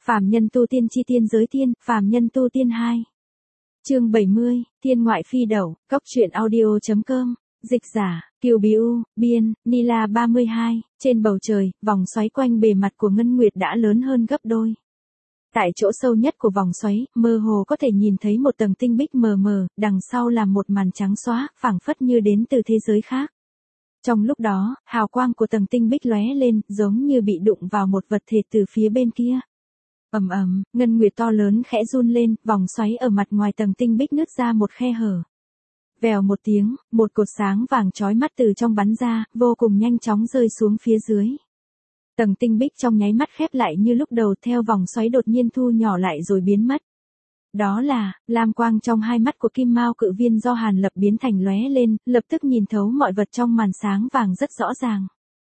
Phàm nhân tu tiên chi tiên giới tiên, phàm nhân tu tiên 2. Chương 70, Thiên ngoại phi đẩu, cóc truyện audio.com, dịch giả, Kiều Bí U, biên, Nila 32, trên bầu trời, vòng xoáy quanh bề mặt của Ngân Nguyệt đã lớn hơn gấp đôi. Tại chỗ sâu nhất của vòng xoáy, mơ hồ có thể nhìn thấy một tầng tinh bích mờ mờ, đằng sau là một màn trắng xóa, phảng phất như đến từ thế giới khác. Trong lúc đó, hào quang của tầng tinh bích lóe lên, giống như bị đụng vào một vật thể từ phía bên kia. Ầm ầm, Ngân Nguyệt to lớn khẽ run lên, vòng xoáy ở mặt ngoài tầng tinh bích nứt ra một khe hở. Vèo một tiếng, một cột sáng vàng chói mắt từ trong bắn ra, vô cùng nhanh chóng rơi xuống phía dưới. Tầng tinh bích trong nháy mắt khép lại như lúc đầu, theo vòng xoáy đột nhiên thu nhỏ lại rồi biến mất. Đó là, lam quang trong hai mắt của Kim Mao Cự Viên do Hàn Lập biến thành lóe lên, lập tức nhìn thấu mọi vật trong màn sáng vàng rất rõ ràng.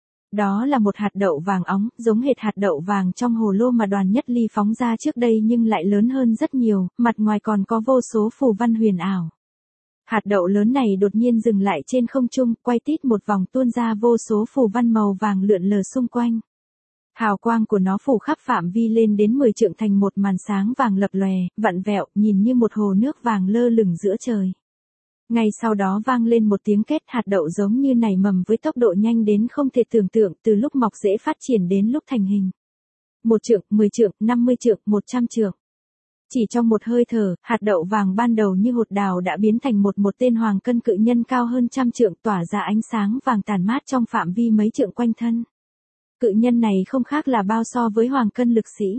Đó là một hạt đậu vàng óng, giống hệt hạt đậu vàng trong hồ lô mà Đoàn Nhất Ly phóng ra trước đây nhưng lại lớn hơn rất nhiều, mặt ngoài còn có vô số phù văn huyền ảo. Hạt đậu lớn này đột nhiên dừng lại trên không trung, quay tít một vòng tuôn ra vô số phù văn màu vàng lượn lờ xung quanh. Hào quang của nó phủ khắp phạm vi lên đến 10 trượng thành một màn sáng vàng lập lòe, vặn vẹo, nhìn như một hồ nước vàng lơ lửng giữa trời. Ngay sau đó vang lên một tiếng két, hạt đậu giống như nảy mầm với tốc độ nhanh đến không thể tưởng tượng, từ lúc mọc rễ phát triển đến lúc thành hình. 1 trượng, 10 trượng, 50 trượng, 100 trượng. Chỉ trong một hơi thở, hạt đậu vàng ban đầu như hột đào đã biến thành một tên hoàng cân cự nhân cao hơn 100 trượng, tỏa ra ánh sáng vàng tàn mát trong phạm vi mấy trượng quanh thân. Cự nhân này không khác là bao so với hoàng cân lực sĩ.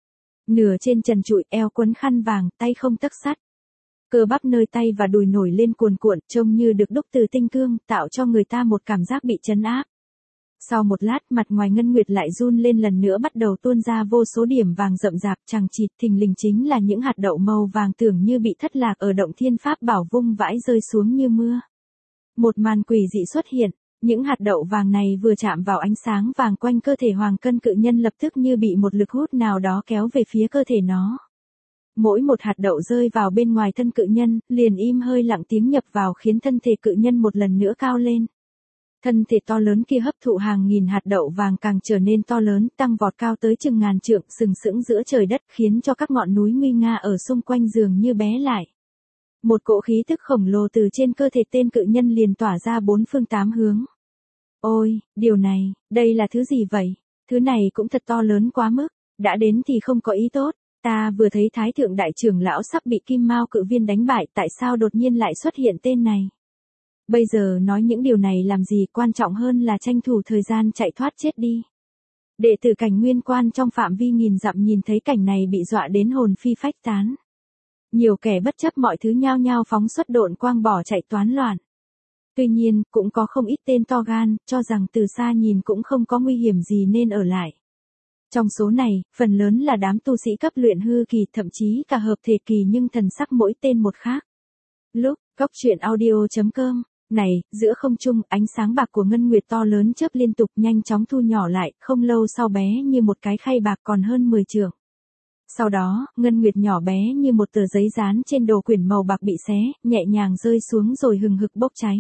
Nửa trên trần trụi, eo quấn khăn vàng, tay không tấc sắt. Cơ bắp nơi tay và đùi nổi lên cuồn cuộn, trông như được đúc từ tinh cương, tạo cho người ta một cảm giác bị trấn áp. Sau một lát, mặt ngoài Ngân Nguyệt lại run lên lần nữa, bắt đầu tuôn ra vô số điểm vàng rậm rạp chằng chịt, thình lình chính là những hạt đậu màu vàng tưởng như bị thất lạc ở động thiên pháp bảo vung vãi rơi xuống như mưa. Một màn quỷ dị xuất hiện, những hạt đậu vàng này vừa chạm vào ánh sáng vàng quanh cơ thể hoàng cân cự nhân lập tức như bị một lực hút nào đó kéo về phía cơ thể nó. Mỗi một hạt đậu rơi vào bên ngoài thân cự nhân, liền im hơi lặng tiếng nhập vào khiến thân thể cự nhân một lần nữa cao lên. Thân thể to lớn kia hấp thụ hàng nghìn hạt đậu vàng càng trở nên to lớn, tăng vọt cao tới chừng ngàn trượng, sừng sững giữa trời đất, khiến cho các ngọn núi nguy nga ở xung quanh dường như bé lại. Một cỗ khí tức khổng lồ từ trên cơ thể tên cự nhân liền tỏa ra bốn phương tám hướng. Ôi, điều này, đây là thứ gì vậy? Thứ này cũng thật to lớn quá mức, đã đến thì không có ý tốt. Ta vừa thấy Thái Thượng Đại Trưởng Lão sắp bị Kim Mao Cự Viên đánh bại, tại sao đột nhiên lại xuất hiện tên này? Bây giờ nói những điều này làm gì, quan trọng hơn là tranh thủ thời gian chạy thoát chết đi. Đệ tử Cảnh Nguyên Quan trong phạm vi nghìn dặm nhìn thấy cảnh này bị dọa đến hồn phi phách tán. Nhiều kẻ bất chấp mọi thứ nhao nhao phóng xuất độn quang bỏ chạy toán loạn. Tuy nhiên, cũng có không ít tên to gan, cho rằng từ xa nhìn cũng không có nguy hiểm gì nên ở lại. Trong số này, phần lớn là đám tu sĩ cấp luyện hư kỳ, thậm chí cả hợp thể kỳ, nhưng thần sắc mỗi tên một khác. Lúc, cóc truyện audio.com, này, giữa không trung, ánh sáng bạc của Ngân Nguyệt to lớn chớp liên tục nhanh chóng thu nhỏ lại, không lâu sau bé như một cái khay bạc còn hơn 10 trượng. Sau đó, Ngân Nguyệt nhỏ bé như một tờ giấy dán trên đồ quyển màu bạc bị xé, nhẹ nhàng rơi xuống rồi hừng hực bốc cháy.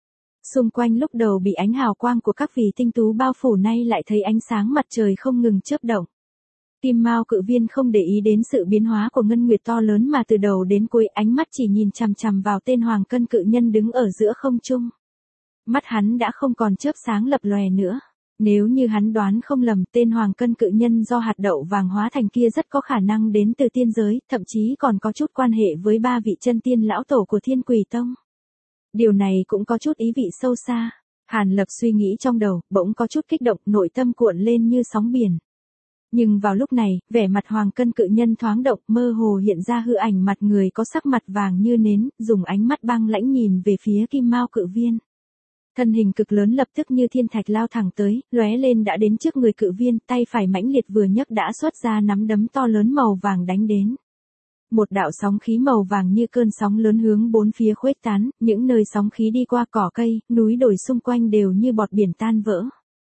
Xung quanh lúc đầu bị ánh hào quang của các vì tinh tú bao phủ nay lại thấy ánh sáng mặt trời không ngừng chớp động. Kim Mao Cự Viên không để ý đến sự biến hóa của Ngân Nguyệt to lớn mà từ đầu đến cuối ánh mắt chỉ nhìn chằm chằm vào tên hoàng cân cự nhân đứng ở giữa không trung. Mắt hắn đã không còn chớp sáng lập lòe nữa. Nếu như hắn đoán không lầm, tên hoàng cân cự nhân do hạt đậu vàng hóa thành kia rất có khả năng đến từ tiên giới, thậm chí còn có chút quan hệ với 3 vị chân tiên lão tổ của Thiên Quỷ Tông. Điều này cũng có chút ý vị sâu xa. Hàn Lập suy nghĩ trong đầu, bỗng có chút kích động, nội tâm cuộn lên như sóng biển. Nhưng vào lúc này, vẻ mặt hoàng cân cự nhân thoáng động, mơ hồ hiện ra hư ảnh mặt người có sắc mặt vàng như nến, dùng ánh mắt băng lãnh nhìn về phía Kim Mao Cự Viên. Thân hình cực lớn lập tức như thiên thạch lao thẳng tới, lóe lên đã đến trước người cự viên, tay phải mãnh liệt vừa nhấc đã xuất ra nắm đấm to lớn màu vàng đánh đến. Một đạo sóng khí màu vàng như cơn sóng lớn hướng bốn phía khuếch tán, những nơi sóng khí đi qua cỏ cây, núi đồi xung quanh đều như bọt biển tan vỡ.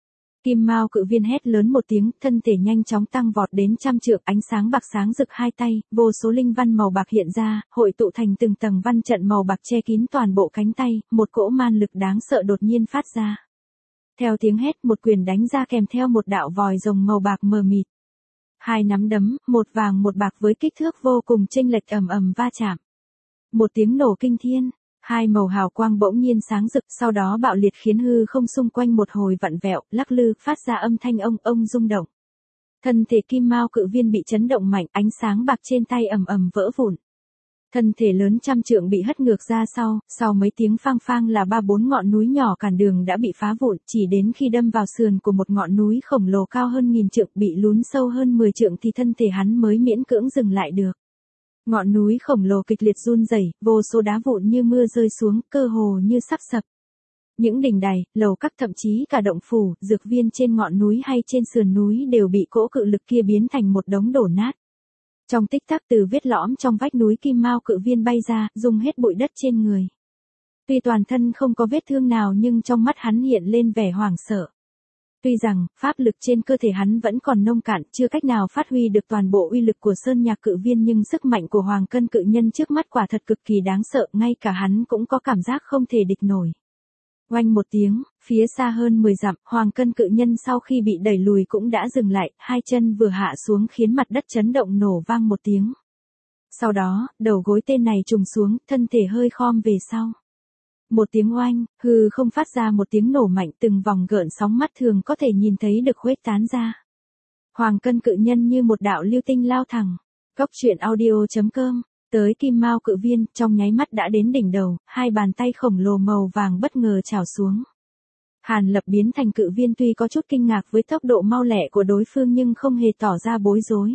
Kim Mao Cự Viên hét lớn một tiếng, thân thể nhanh chóng tăng vọt đến 100 trượng, ánh sáng bạc sáng rực hai tay, vô số linh văn màu bạc hiện ra, hội tụ thành từng tầng văn trận màu bạc che kín toàn bộ cánh tay, một cỗ man lực đáng sợ đột nhiên phát ra. Theo tiếng hét, một quyền đánh ra kèm theo một đạo vòi rồng màu bạc mờ mịt. Hai nắm đấm, một vàng một bạc với kích thước vô cùng chênh lệch ầm ầm va chạm. Một tiếng nổ kinh thiên, hai màu hào quang bỗng nhiên sáng rực, sau đó bạo liệt khiến hư không xung quanh một hồi vặn vẹo, lắc lư, phát ra âm thanh ông rung động. Thân thể kim mao cự viên bị chấn động mạnh, ánh sáng bạc trên tay ầm ầm vỡ vụn. Thân thể lớn trăm trượng bị hất ngược ra sau mấy tiếng phang phang là 3-4 ngọn núi nhỏ cản đường đã bị phá vụn, chỉ đến khi đâm vào sườn của một ngọn núi khổng lồ cao hơn 1000 trượng bị lún sâu hơn 10 trượng thì thân thể hắn mới miễn cưỡng dừng lại được. Ngọn núi khổng lồ kịch liệt run rẩy, vô số đá vụn như mưa rơi xuống, cơ hồ như sắp sập. Những đỉnh đài, lầu các thậm chí cả động phủ, dược viên trên ngọn núi hay trên sườn núi đều bị cỗ cự lực kia biến thành một đống đổ nát. Trong tích tắc từ vết lõm trong vách núi kim mao cự viên bay ra, rung hết bụi đất trên người. Tuy toàn thân không có vết thương nào nhưng trong mắt hắn hiện lên vẻ hoảng sợ. Tuy rằng, pháp lực trên cơ thể hắn vẫn còn nông cạn, chưa cách nào phát huy được toàn bộ uy lực của sơn nhạc cự viên nhưng sức mạnh của hoàng cân cự nhân trước mắt quả thật cực kỳ đáng sợ, ngay cả hắn cũng có cảm giác không thể địch nổi. Oanh một tiếng, phía xa hơn 10 dặm, hoàng cân cự nhân sau khi bị đẩy lùi cũng đã dừng lại, hai chân vừa hạ xuống khiến mặt đất chấn động nổ vang một tiếng. Sau đó, đầu gối tên này trùng xuống, thân thể hơi khom về sau. Một tiếng oanh, hư không phát ra một tiếng nổ mạnh, từng vòng gợn sóng mắt thường có thể nhìn thấy được khuếch tán ra. Hoàng cân cự nhân như một đạo lưu tinh lao thẳng. Cốc truyện audio.com. Tới kim mao cự viên, trong nháy mắt đã đến đỉnh đầu, hai bàn tay khổng lồ màu vàng bất ngờ chảo xuống. Hàn Lập biến thành cự viên tuy có chút kinh ngạc với tốc độ mau lẹ của đối phương nhưng không hề tỏ ra bối rối.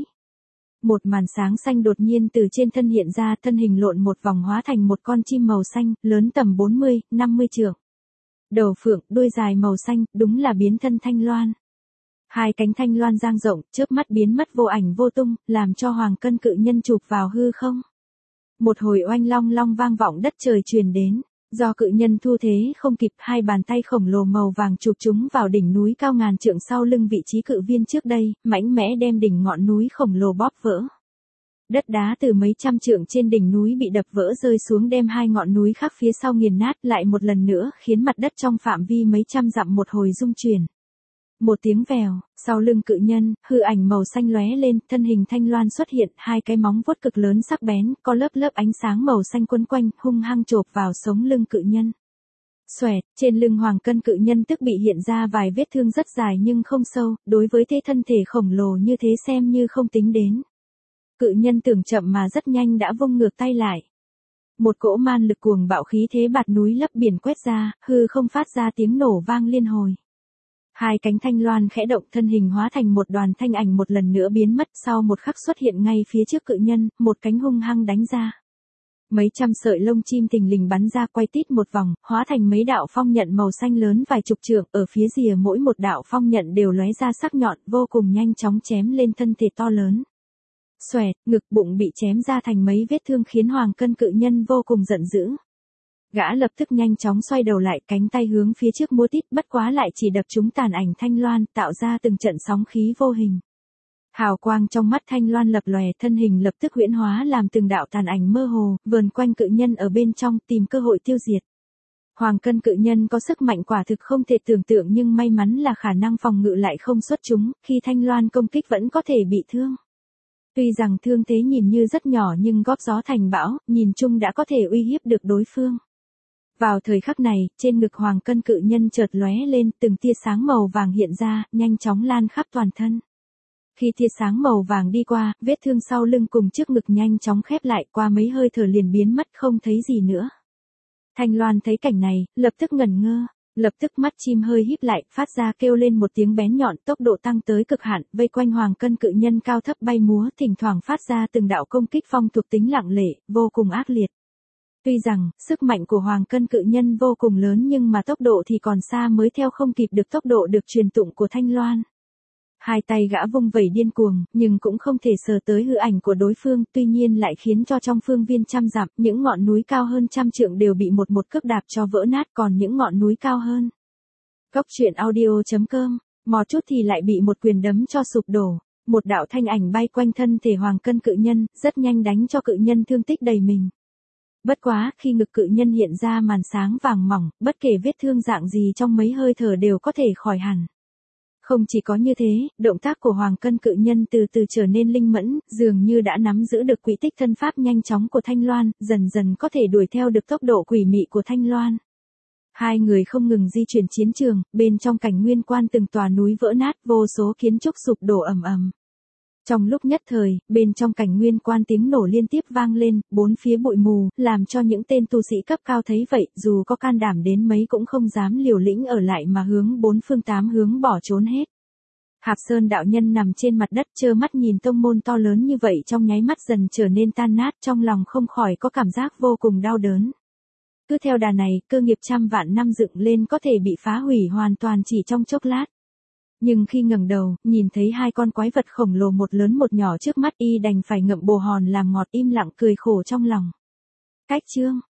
Một màn sáng xanh đột nhiên từ trên thân hiện ra, thân hình lộn một vòng hóa thành một con chim màu xanh, lớn tầm 40-50 trượng. Đầu phượng, đuôi dài màu xanh, đúng là biến thân thanh loan. Hai cánh thanh loan dang rộng, chớp mắt biến mất vô ảnh vô tung, làm cho hoàng cân cự nhân chụp vào hư không. Một hồi oanh long long vang vọng đất trời truyền đến, do cự nhân thu thế không kịp, hai bàn tay khổng lồ màu vàng chụp chúng vào đỉnh núi cao ngàn trượng sau lưng vị trí cự viên trước đây, mãnh mẽ đem đỉnh ngọn núi khổng lồ bóp vỡ. Đất đá từ mấy trăm trượng trên đỉnh núi bị đập vỡ rơi xuống đem hai ngọn núi khác phía sau nghiền nát lại một lần nữa khiến mặt đất trong phạm vi mấy trăm dặm một hồi rung chuyển. Một tiếng vèo, sau lưng cự nhân, hư ảnh màu xanh lóe lên, thân hình thanh loan xuất hiện, hai cái móng vuốt cực lớn sắc bén, có lớp lớp ánh sáng màu xanh quấn quanh, hung hăng chộp vào sống lưng cự nhân. Xoẹt, trên lưng hoàng cân cự nhân tức bị hiện ra vài vết thương rất dài nhưng không sâu, đối với thế thân thể khổng lồ như thế xem như không tính đến. Cự nhân tưởng chậm mà rất nhanh đã vung ngược tay lại. Một cỗ man lực cuồng bạo khí thế bạt núi lấp biển quét ra, hư không phát ra tiếng nổ vang liên hồi. Hai cánh thanh loan khẽ động, thân hình hóa thành một đoàn thanh ảnh một lần nữa biến mất, sau một khắc xuất hiện ngay phía trước cự nhân, một cánh hung hăng đánh ra. Mấy trăm sợi lông chim thình lình bắn ra quay tít một vòng, hóa thành mấy đạo phong nhận màu xanh lớn vài chục trượng, ở phía rìa mỗi một đạo phong nhận đều lóe ra sắc nhọn, vô cùng nhanh chóng chém lên thân thể to lớn. Xoẹt, ngực bụng bị chém ra thành mấy vết thương khiến hoàng cân cự nhân vô cùng giận dữ. Gã lập tức nhanh chóng xoay đầu lại, cánh tay hướng phía trước múa tít, bất quá lại chỉ đập trúng tàn ảnh thanh loan, tạo ra từng trận sóng khí vô hình. Hào quang trong mắt thanh loan lập lòe, thân hình lập tức huyễn hóa làm từng đạo tàn ảnh mơ hồ, vờn quanh cự nhân ở bên trong, tìm cơ hội tiêu diệt. Hoàng cân cự nhân có sức mạnh quả thực không thể tưởng tượng nhưng may mắn là khả năng phòng ngự lại không xuất chúng, khi thanh loan công kích vẫn có thể bị thương. Tuy rằng thương thế nhìn như rất nhỏ nhưng góp gió thành bão, nhìn chung đã có thể uy hiếp được đối phương. Vào thời khắc này, trên ngực hoàng cân cự nhân chợt lóe lên, từng tia sáng màu vàng hiện ra, nhanh chóng lan khắp toàn thân. Khi tia sáng màu vàng đi qua, vết thương sau lưng cùng trước ngực nhanh chóng khép lại, qua mấy hơi thở liền biến mất không thấy gì nữa. Thanh Loan thấy cảnh này, lập tức ngẩn ngơ, lập tức mắt chim hơi híp lại, phát ra kêu lên một tiếng bén nhọn, tốc độ tăng tới cực hạn, vây quanh hoàng cân cự nhân cao thấp bay múa, thỉnh thoảng phát ra từng đạo công kích phong thuộc tính lặng lẽ, vô cùng ác liệt. Tuy rằng, sức mạnh của hoàng cân cự nhân vô cùng lớn nhưng mà tốc độ thì còn xa mới theo không kịp được tốc độ được truyền tụng của Thanh Loan. Hai tay gã vung vẩy điên cuồng, nhưng cũng không thể sờ tới hư ảnh của đối phương, tuy nhiên lại khiến cho trong phương viên trăm dặm, những ngọn núi cao hơn trăm trượng đều bị một cước đạp cho vỡ nát, còn những ngọn núi cao hơn. Cốc truyện audio.com, mò chút thì lại bị một quyền đấm cho sụp đổ. Một đạo thanh ảnh bay quanh thân thể hoàng cân cự nhân, rất nhanh đánh cho cự nhân thương tích đầy mình. Bất quá, khi ngực cự nhân hiện ra màn sáng vàng mỏng, bất kể vết thương dạng gì trong mấy hơi thở đều có thể khỏi hẳn. Không chỉ có như thế, động tác của Hoàng Cân cự nhân từ từ trở nên linh mẫn, dường như đã nắm giữ được quỹ tích thân pháp nhanh chóng của Thanh Loan, dần dần có thể đuổi theo được tốc độ quỷ mị của Thanh Loan. Hai người không ngừng di chuyển chiến trường, bên trong cảnh nguyên quan từng tòa núi vỡ nát, vô số kiến trúc sụp đổ ầm ầm. Trong lúc nhất thời, bên trong cảnh nguyên quan tiếng nổ liên tiếp vang lên, bốn phía bụi mù, làm cho những tên tu sĩ cấp cao thấy vậy, dù có can đảm đến mấy cũng không dám liều lĩnh ở lại mà hướng bốn phương tám hướng bỏ trốn hết. Hạp Sơn đạo nhân nằm trên mặt đất trơ mắt nhìn tông môn to lớn như vậy trong nháy mắt dần trở nên tan nát, trong lòng không khỏi có cảm giác vô cùng đau đớn. Cứ theo đà này, cơ nghiệp trăm vạn năm dựng lên có thể bị phá hủy hoàn toàn chỉ trong chốc lát. Nhưng khi ngẩng đầu, nhìn thấy hai con quái vật khổng lồ một lớn một nhỏ trước mắt, y đành phải ngậm bồ hòn làm ngọt, im lặng cười khổ trong lòng. Cách chương